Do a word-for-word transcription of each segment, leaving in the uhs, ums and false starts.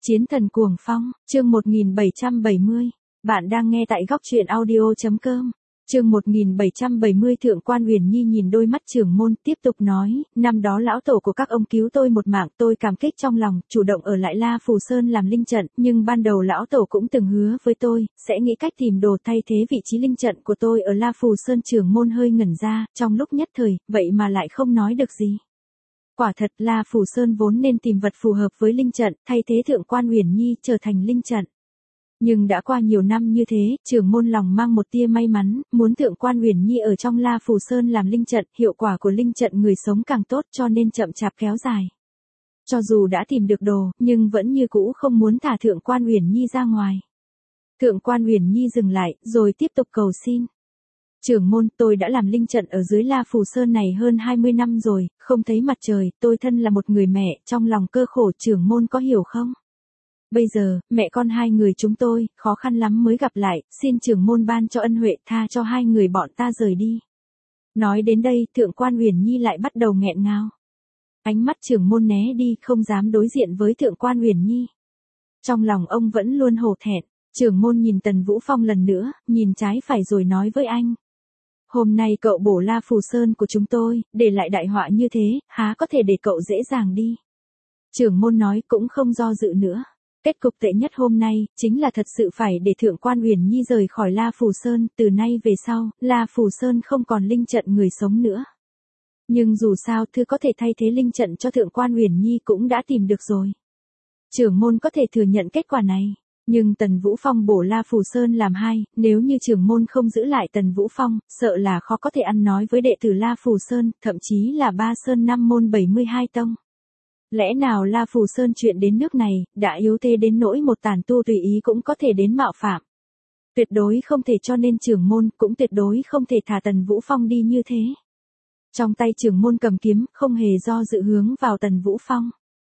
Chiến thần cuồng phong, chương một nghìn bảy trăm bảy mươi. Bạn đang nghe tại góc truyện audio chấm com. Chương một nghìn bảy trăm bảy mươi. Thượng quan Uyển Nhi nhìn đôi mắt trưởng môn, tiếp tục nói, năm đó lão tổ của các ông cứu tôi một mạng, tôi cảm kích trong lòng, chủ động ở lại La Phù Sơn làm linh trận, nhưng ban đầu lão tổ cũng từng hứa với tôi, sẽ nghĩ cách tìm đồ thay thế vị trí linh trận của tôi ở La Phù Sơn. Trưởng môn hơi ngẩn ra, trong lúc nhất thời, vậy mà lại không nói được gì. Quả thật, La Phù Sơn vốn nên tìm vật phù hợp với linh trận, thay thế Thượng quan Uyển Nhi trở thành linh trận. Nhưng đã qua nhiều năm như thế, trưởng môn lòng mang một tia may mắn, muốn Thượng quan Uyển Nhi ở trong La Phù Sơn làm linh trận, hiệu quả của linh trận người sống càng tốt, cho nên chậm chạp kéo dài. Cho dù đã tìm được đồ, nhưng vẫn như cũ không muốn thả Thượng quan Uyển Nhi ra ngoài. Thượng quan Uyển Nhi dừng lại, rồi tiếp tục cầu xin. Trưởng môn, tôi đã làm linh trận ở dưới La Phù Sơn này hơn hai mươi năm rồi, không thấy mặt trời, tôi thân là một người mẹ, trong lòng cơ khổ, trưởng môn có hiểu không? Bây giờ, mẹ con hai người chúng tôi, khó khăn lắm mới gặp lại, xin trưởng môn ban cho ân huệ, tha cho hai người bọn ta rời đi. Nói đến đây, Thượng quan Uyển Nhi lại bắt đầu nghẹn ngào. Ánh mắt trưởng môn né đi, không dám đối diện với Thượng quan Uyển Nhi. Trong lòng ông vẫn luôn hổ thẹn. Trưởng môn nhìn Tần Vũ Phong lần nữa, nhìn trái phải rồi nói với anh. Hôm nay cậu bổ La Phù Sơn của chúng tôi, để lại đại họa như thế, há có thể để cậu dễ dàng đi. Trưởng môn nói cũng không do dự nữa. Kết cục tệ nhất hôm nay, chính là thật sự phải để Thượng quan Uyển Nhi rời khỏi La Phù Sơn, từ nay về sau, La Phù Sơn không còn linh trận người sống nữa. Nhưng dù sao thư có thể thay thế linh trận cho Thượng quan Uyển Nhi cũng đã tìm được rồi. Trưởng môn có thể thừa nhận kết quả này. Nhưng Tần Vũ Phong bổ La Phù Sơn làm hai, nếu như trưởng môn không giữ lại Tần Vũ Phong, sợ là khó có thể ăn nói với đệ tử La Phù Sơn, thậm chí là ba sơn năm môn bảy mươi hai tông. Lẽ nào La Phù Sơn chuyện đến nước này, đã yếu thế đến nỗi một tàn tu tùy ý cũng có thể đến mạo phạm. Tuyệt đối không thể, cho nên trưởng môn cũng tuyệt đối không thể thả Tần Vũ Phong đi như thế. Trong tay trưởng môn cầm kiếm, không hề do dự hướng vào Tần Vũ Phong.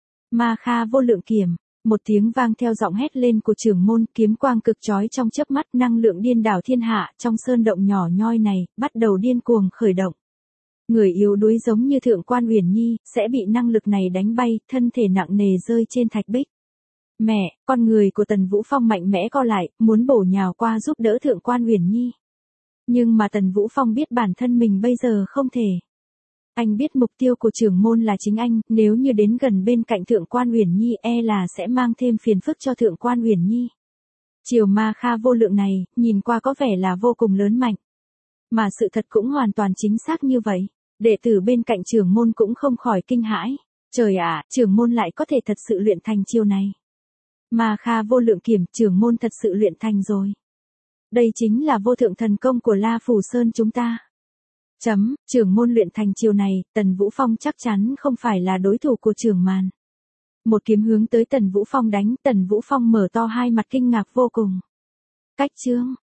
Ma Kha vô lượng kiếm. Một tiếng vang theo giọng hét lên của trưởng môn, kiếm quang cực chói trong chớp mắt, năng lượng điên đảo thiên hạ trong sơn động nhỏ nhoi này, bắt đầu điên cuồng khởi động. Người yếu đuối giống như Thượng quan Uyển Nhi, sẽ bị năng lực này đánh bay, thân thể nặng nề rơi trên thạch bích. Mẹ, con người của Tần Vũ Phong mạnh mẽ co lại, muốn bổ nhào qua giúp đỡ Thượng quan Uyển Nhi. Nhưng mà Tần Vũ Phong biết bản thân mình bây giờ không thể. Anh biết mục tiêu của trưởng môn là chính anh, nếu như đến gần bên cạnh Thượng quan Uyển Nhi e là sẽ mang thêm phiền phức cho Thượng quan Uyển Nhi. Chiều Ma Kha vô lượng này, nhìn qua có vẻ là vô cùng lớn mạnh. Mà sự thật cũng hoàn toàn chính xác như vậy. Đệ tử bên cạnh trưởng môn cũng không khỏi kinh hãi. Trời ạ, trưởng môn lại có thể thật sự luyện thành chiêu này. Ma Kha vô lượng kiểm, trưởng môn thật sự luyện thành rồi. Đây chính là vô thượng thần công của La Phù Sơn chúng ta. Chấm, trưởng môn luyện thành chiều này, Tần Vũ Phong chắc chắn không phải là đối thủ của trưởng màn. Một kiếm hướng tới Tần Vũ Phong đánh, Tần Vũ Phong mở to hai mặt kinh ngạc vô cùng. Cách chương,